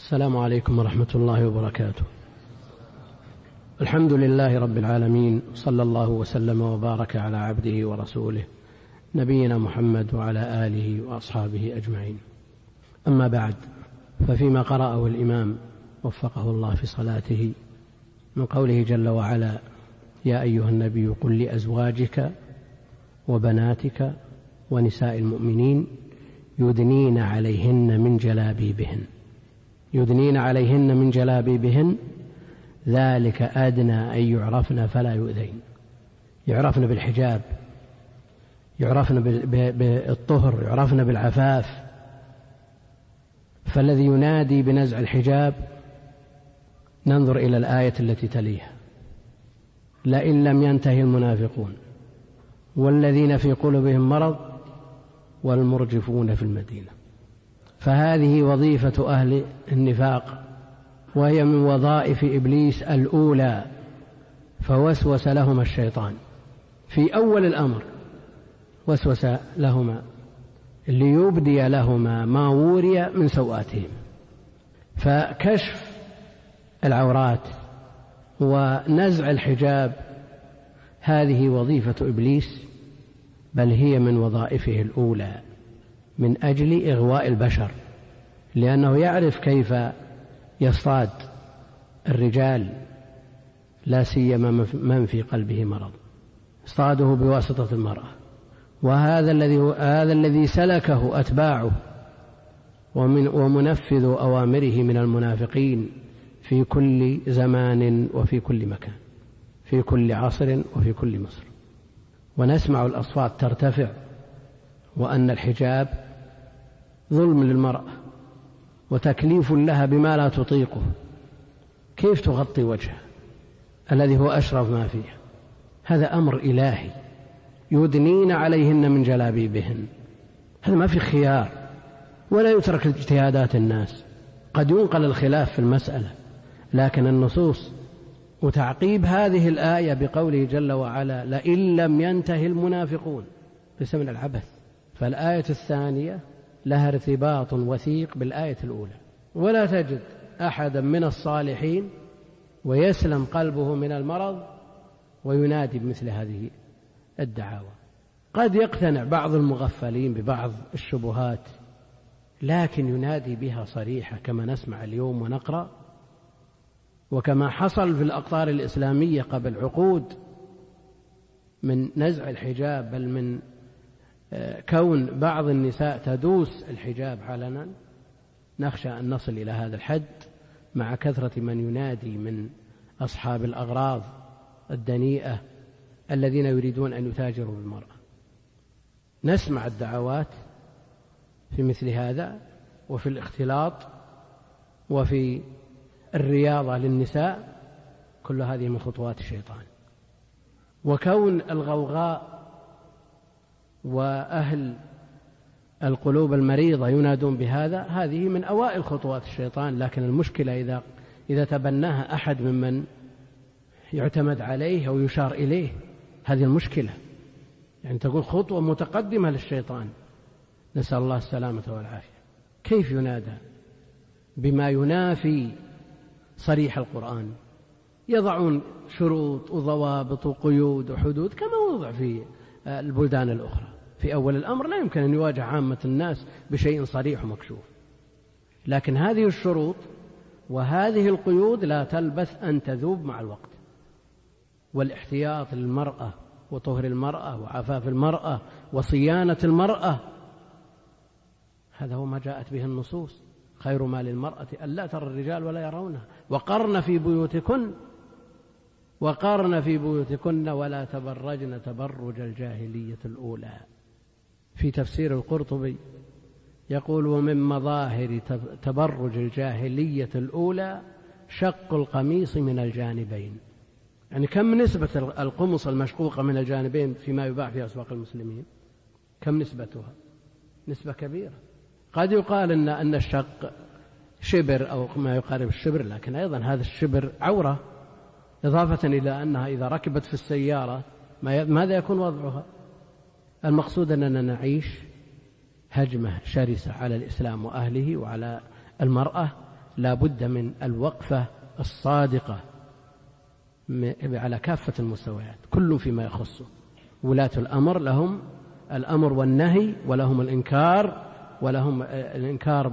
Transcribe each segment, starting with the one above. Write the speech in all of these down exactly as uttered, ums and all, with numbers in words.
السلام عليكم ورحمة الله وبركاته. الحمد لله رب العالمين، صلى الله وسلم وبارك على عبده ورسوله نبينا محمد وعلى آله وأصحابه أجمعين. أما بعد، ففيما قرأه الإمام وفقه الله في صلاته من قوله جل وعلا: يا أيها النبي قل لأزواجك وبناتك ونساء المؤمنين يدنين عليهن من جلابيبهن يدنين عليهن من جلابيبهن ذلك أدنى أن يعرفن فلا يؤذين. يعرفن بالحجاب، يعرفن بالطهر، يعرفن بالعفاف. فالذي ينادي بنزع الحجاب ننظر إلى الآية التي تليها: لئن لم ينتهي المنافقون والذين في قلوبهم مرض والمرجفون في المدينة. فهذه وظيفة أهل النفاق، وهي من وظائف إبليس الأولى. فوسوس لهما الشيطان في أول الأمر، وسوس لهما ليبدي لهما ما وري من سوآتهم. فكشف العورات ونزع الحجاب هذه وظيفة إبليس، بل هي من وظائفه الأولى من أجل إغواء البشر، لأنه يعرف كيف يصطاد الرجال، لا سيما من في قلبه مرض، اصطاده بواسطة المرأة. وهذا الذي هذا الذي سلكه أتباعه ومن ومنفذ أوامره من المنافقين في كل زمان وفي كل مكان، في كل عصر وفي كل مصر. ونسمع الأصوات ترتفع وأن الحجاب ظلم للمرأة وتكليف لها بما لا تطيقه. كيف تغطي وجهها الذي هو أشرف ما فيه؟ هذا أمر إلهي. يدنين عليهن من جلابيبهن، هذا ما في خيار، ولا يترك اجتهادات الناس. قد ينقل الخلاف في المسألة، لكن النصوص وتعقيب هذه الآية بقوله جل وعلا: لئن لم ينتهي المنافقون، ليس من العبث. فالآية الثانية لها ارتباط وثيق بالآية الأولى، ولا تجد أحدا من الصالحين ويسلم قلبه من المرض وينادي بمثل هذه الدعاوى. قد يقتنع بعض المغفلين ببعض الشبهات، لكن ينادي بها صريحة كما نسمع اليوم ونقرأ، وكما حصل في الأقطار الإسلامية قبل عقود من نزع الحجاب، بل من كون بعض النساء تدوس الحجاب علنا. نخشى أن نصل إلى هذا الحد مع كثرة من ينادي من أصحاب الأغراض الدنيئة الذين يريدون أن يتاجروا بالمرأة. نسمع الدعوات في مثل هذا، وفي الاختلاط، وفي الرياضة للنساء، كل هذه من خطوات الشيطان. وكون الغوغاء وأهل القلوب المريضة ينادون بهذا، هذه من أوائل خطوات الشيطان. لكن المشكلة إذا إذا تبناها أحد ممن يعتمد عليه أو يشار إليه، هذه المشكلة. يعني تكون خطوة متقدمة للشيطان، نسأل الله السلامة والعافية. كيف ينادى بما ينافي صريح القرآن؟ يضعون شروط وضوابط وقيود وحدود كما وضع في البلدان الأخرى. في أول الأمر لا يمكن أن يواجه عامة الناس بشيء صريح ومكشوف، لكن هذه الشروط وهذه القيود لا تلبث أن تذوب مع الوقت. والاحتياط للمرأة وطهر المرأة وعفاف المرأة وصيانة المرأة، هذا هو ما جاءت به النصوص: خير ما للمرأة ألا ترى الرجال ولا يرونها، وقرن في بيوتكن وقرن في بيوتكن ولا تبرجن تبرج الجاهلية الأولى. في تفسير القرطبي يقول: ومن مظاهر تبرج الجاهلية الأولى شق القميص من الجانبين. يعني كم نسبة القمص المشقوقة من الجانبين فيما يباع في أسواق المسلمين؟ كم نسبتها؟ نسبة كبيرة. قد يقال إن أن الشق شبر أو ما يقارب الشبر، لكن أيضا هذا الشبر عورة، إضافة إلى أنها إذا ركبت في السيارة ماذا يكون وضعها؟ المقصود أننا نعيش هجمة شرسة على الإسلام وأهله وعلى المرأة، لا بد من الوقفة الصادقة على كافة المستويات، كل فيما يخصه. ولاة الأمر لهم الأمر والنهي، ولهم الإنكار، ولهم الإنكار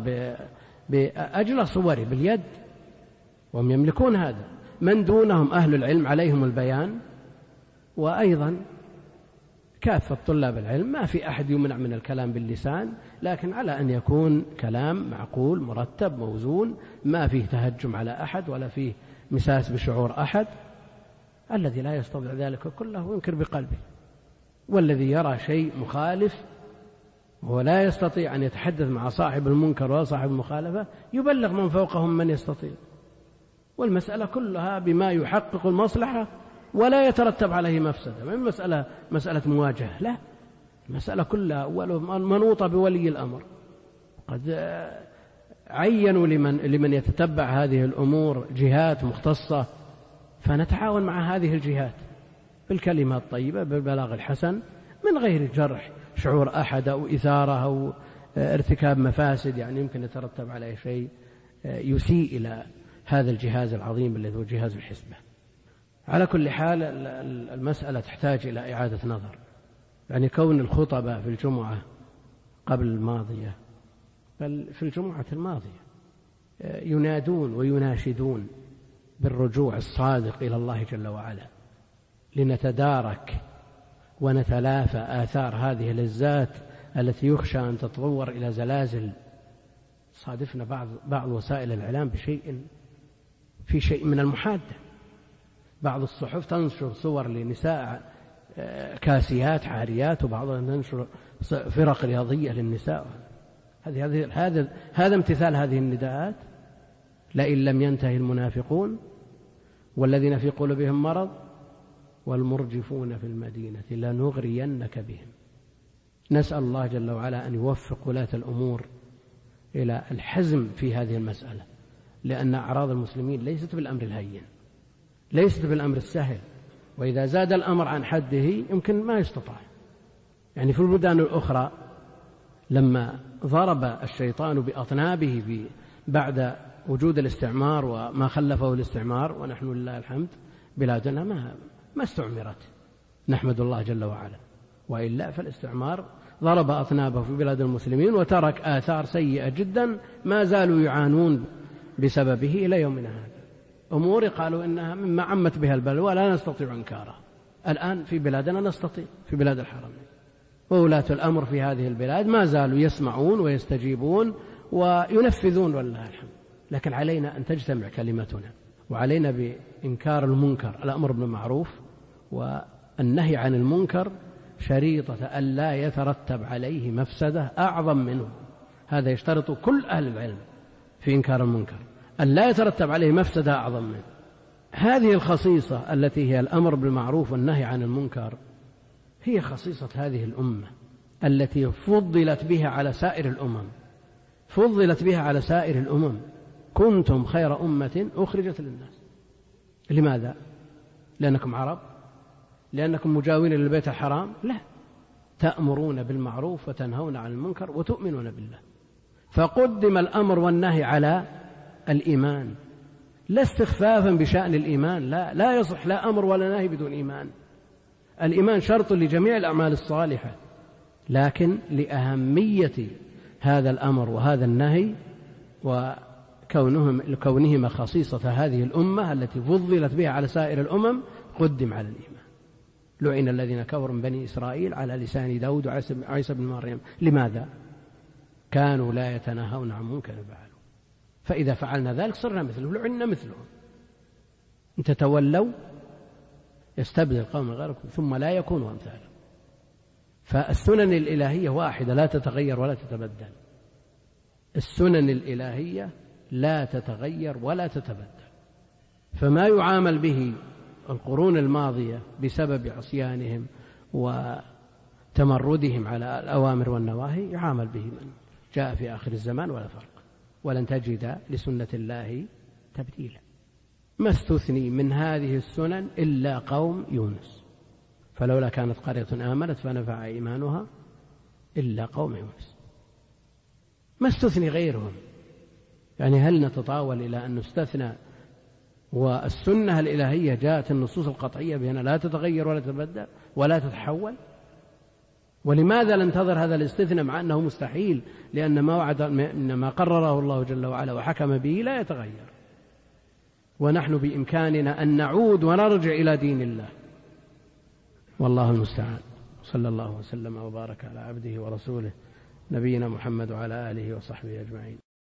بأجل صوره باليد، وهم يملكون هذا. من دونهم أهل العلم عليهم البيان، وأيضا كافة طلاب العلم ما في أحد يمنع من الكلام باللسان، لكن على أن يكون كلام معقول مرتب موزون، ما فيه تهجم على أحد ولا فيه مساس بشعور أحد. الذي لا يستطيع ذلك كله ينكر بقلبه، والذي يرى شيء مخالف ولا يستطيع أن يتحدث مع صاحب المنكر ولا صاحب المخالفة يبلغ من فوقهم من يستطيع. والمسألة كلها بما يحقق المصلحة ولا يترتب عليه مفسدة، من مسألة مسألة مواجهة، لا، المسألة كلها منوطة بولي الأمر. قد عينوا لمن, لمن يتتبع هذه الأمور جهات مختصة، فنتعاون مع هذه الجهات بالكلمة الطيبة بالبلاغ الحسن من غير جرح شعور أحد أو إثارة أو ارتكاب مفاسد يعني يمكن يترتب عليه شيء يسيء إلى هذا الجهاز العظيم الذي هو جهاز الحزبة. على كل حال المسألة تحتاج إلى إعادة نظر، يعني كون الخطبة في الجمعة قبل الماضية، بل في الجمعة الماضية ينادون ويناشدون بالرجوع الصادق إلى الله جل وعلا لنتدارك ونتلافى آثار هذه اللذات التي يخشى أن تتطور إلى زلازل. صادفنا بعض بعض وسائل الإعلام بشيء في شيء من المحادة، بعض الصحف تنشر صور لنساء كاسيات عاريات، وبعضها تنشر فرق رياضية للنساء. هذه هذا هذا امتثال هذه النداءات. لئن لم ينتهي المنافقون والذين في قلوبهم مرض والمرجفون في المدينة لنغرينك بهم. نسأل الله جل وعلا أن يوفق ولاة الأمور إلى الحزم في هذه المسألة، لأن أعراض المسلمين ليست بالأمر الهين، ليست بالأمر السهل، وإذا زاد الأمر عن حده يمكن ما يستطاع. يعني في البلدان الأخرى لما ضرب الشيطان بأطنابه بعد وجود الاستعمار وما خلفه الاستعمار، ونحن لله الحمد بلادنا ما ما استعمرت، نحمد الله جل وعلا، وإلا فالاستعمار ضرب أطنابه في بلاد المسلمين وترك آثار سيئة جدا ما زالوا يعانون بسببه إلى يومنا هذا. أمور قالوا إنها مما عمت بها البلوى لا نستطيع إنكارها، الآن في بلادنا نستطيع، في بلاد الحرمين. وولاة الأمر في هذه البلاد ما زالوا يسمعون ويستجيبون وينفذون والله الحمد. لكن علينا أن تجتمع كلمتنا، وعلينا بإنكار المنكر، الأمر بالمعروف والنهي عن المنكر شريطة أن لا يترتب عليه مفسدة أعظم منه. هذا يشترط كل أهل العلم في إنكار المنكر، أن لا يترتب عليه مفسدة أعظم منه. هذه الخصيصة التي هي الأمر بالمعروف والنهي عن المنكر هي خصيصة هذه الأمة التي فضلت بها على سائر الأمم، فضلت بها على سائر الأمم. كنتم خير أمة أخرجت للناس. لماذا؟ لأنكم عرب؟ لأنكم مجاورين للبيت الحرام؟ لا، تأمرون بالمعروف وتنهون عن المنكر وتؤمنون بالله. فقدم الأمر والنهي على الإيمان، لا استخفافا بشأن الإيمان، لا لا يصح لا أمر ولا نهي بدون إيمان. الإيمان شرط لجميع الأعمال الصالحة، لكن لأهمية هذا الأمر وهذا النهي وكونهم كونهما خصيصة هذه الأمة التي فضلت بها على سائر الأمم قدم على الإيمان. لعن الذين كفروا من بني إسرائيل على لسان داود وعيسى بن مريم. لماذا؟ كانوا لا يتناهون عن منكر فعلوا، فإذا فعلنا ذلك صرنا مثلهم، لعنا مثلهم. إن تتولوا يستبدل قوما غيركم ثم لا يكونوا أمثالهم. فالسنن الإلهية واحدة لا تتغير ولا تتبدل، السنن الإلهية لا تتغير ولا تتبدل. فما يعامل به القرون الماضية بسبب عصيانهم وتمردهم على الأوامر والنواهي يعامل به من جاء في آخر الزمان ولا فرق، ولن تجد لسنة الله تبديلا. ما استثني من هذه السنن إلا قوم يونس، فلولا كانت قرية آمنت فنفع إيمانها إلا قوم يونس. ما استثني غيرهم، يعني هل نتطاول إلى أن نستثنى والسنة الإلهية جاءت النصوص القطعية بأنها لا تتغير ولا تتبدل ولا تتحول؟ ولماذا ننتظر هذا الاستثناء مع أنه مستحيل؟ لأن ما وعد ما قرره الله جل وعلا وحكم به لا يتغير، ونحن بإمكاننا أن نعود ونرجع إلى دين الله. والله المستعان. صلى الله وسلم وبارك على عبده ورسوله نبينا محمد وعلى آله وصحبه أجمعين.